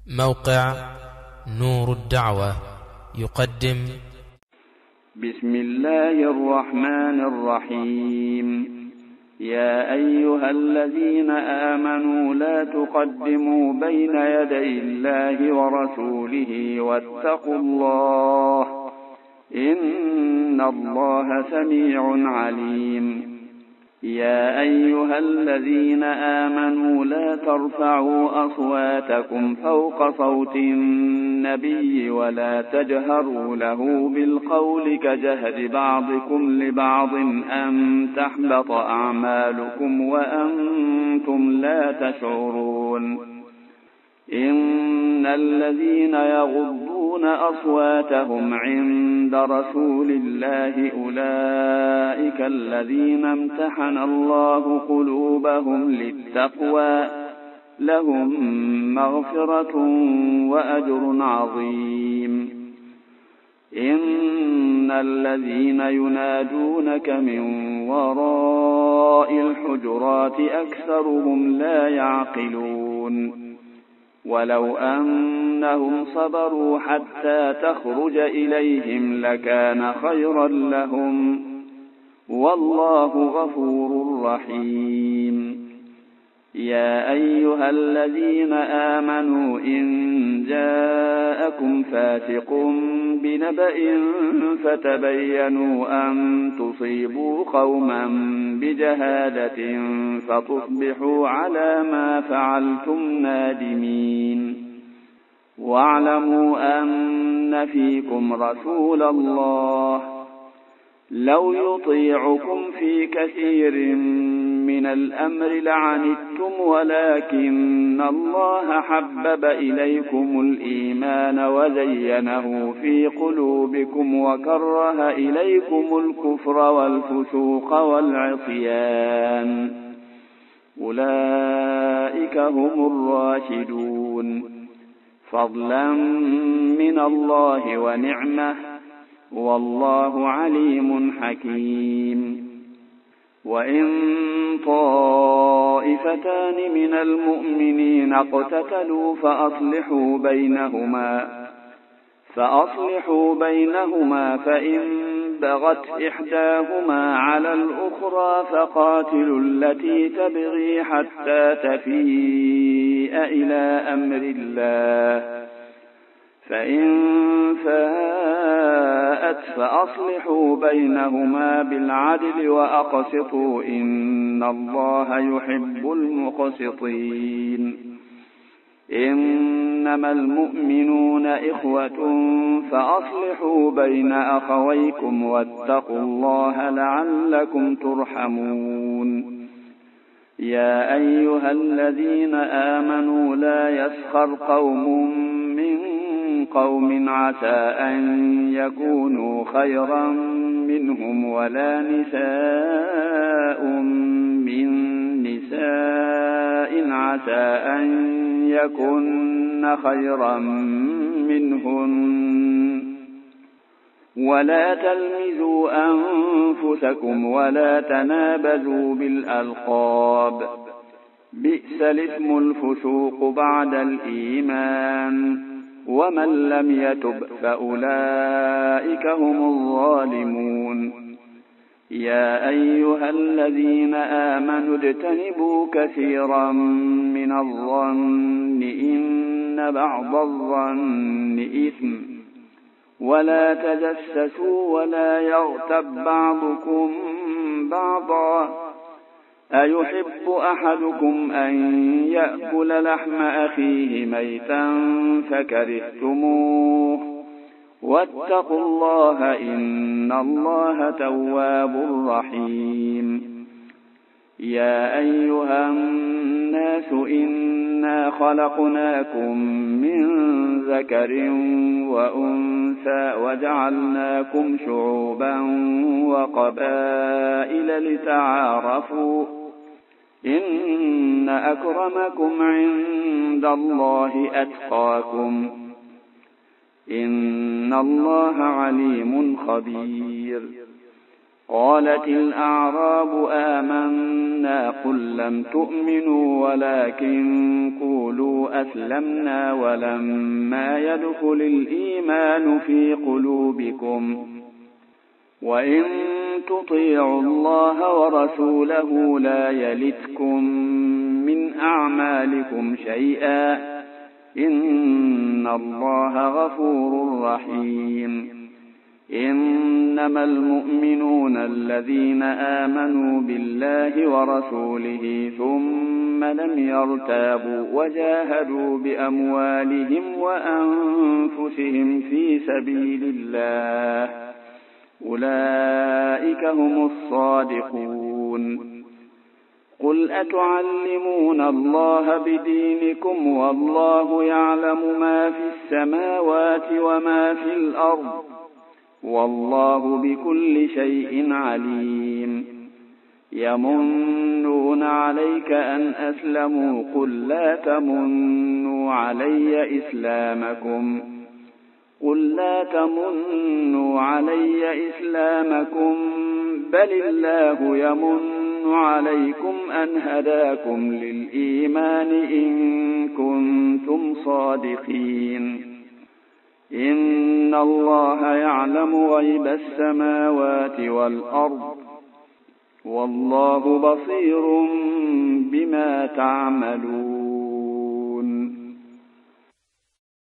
موقع نور الدعوة يقدم بسم الله الرحمن الرحيم. يا أيها الذين آمنوا لا تقدموا بين يدي الله ورسوله واتقوا الله إن الله سميع عليم. يا أيها الذين آمنوا لا ترفعوا أصواتكم فوق صوت النبي ولا تجهروا له بالقول كجهر بعضكم لبعض أن تحبط أعمالكم وأنتم لا تشعرون. إن الذين يغضون أصواتهم عند رسول الله أولئك الذين امتحن الله قلوبهم للتقوى لهم مغفرة وأجر عظيم. إن الذين ينادونك من وراء الحجرات أكثرهم لا يعقلون. ولو أنهم صبروا حتى تخرج إليهم لكان خيرا لهم والله غفور رحيم. يا أيها الذين آمنوا إن جاءكم فاسق بنبأ فتبينوا أن تصيبوا قوما بجهالة فتصبحوا على ما فعلتم نادمين. واعلموا أن فيكم رسول الله لو يطيعكم في كثير من الأمر لعنتم ولكن الله حبب إليكم الإيمان وزينه في قلوبكم وكره إليكم الكفر والفسوق والعصيان أولئك هم الراشدون فضلا من الله ونعمة والله عليم حكيم. وإن طائفتان من المؤمنين اقتتلوا فأصلحوا بينهما فإن بغت إحداهما على الأخرى فقاتلوا التي تبغي حتى تفيء إلى أمر الله فإن فاءت فأصلحوا بينهما بالعدل وأقسطوا إن الله يحب المقسطين. إنما المؤمنون إخوة فأصلحوا بين أخويكم واتقوا الله لعلكم ترحمون. يا أيها الذين آمنوا لا يسخر قوم من قوم عسى أن يكونوا خيرا منهم ولا نساء من نساء عسى أن يكن خيرا منهن ولا تلمزوا أنفسكم ولا تنابزوا بالألقاب بئس الاسم الفسوق بعد الإيمان ومن لم يتب فأولئك هم الظالمون. يا أيها الذين آمنوا اجتنبوا كثيرا من الظن إن بعض الظن إثم ولا تجسسوا ولا يغتب بعضكم بعضا أيحب أحدكم أن يأكل لحم أخيه ميتا فكرهتموه واتقوا الله إن الله تواب رحيم. يا أيها الناس إنا خلقناكم من ذكر وأنثى وجعلناكم شعوبا وقبائل لتعارفوا إن أكرمكم عند الله أتقاكم إن الله عليم خبير. قالت الأعراب آمنا قل لم تؤمنوا ولكن قولوا أسلمنا ولما يدخل الإيمان في قلوبكم وإن تطيعوا الله ورسوله لا يلتكم من أعمالكم شيئا إن الله غفور رحيم إنما المؤمنون الذين آمنوا بالله ورسوله ثم لم يرتابوا وجاهدوا بأموالهم وأنفسهم في سبيل الله أولئك هم الصادقون قل أتعلمون الله بدينكم والله يعلم ما في السماوات وما في الأرض والله بكل شيء عليم يمنون عليك أن أسلموا قل لا تمنوا علي إسلامكم بل الله يمن عليكم أن هداكم للإيمان إن كنتم صادقين إن الله يعلم غيب السماوات والأرض والله بصير بما تعملون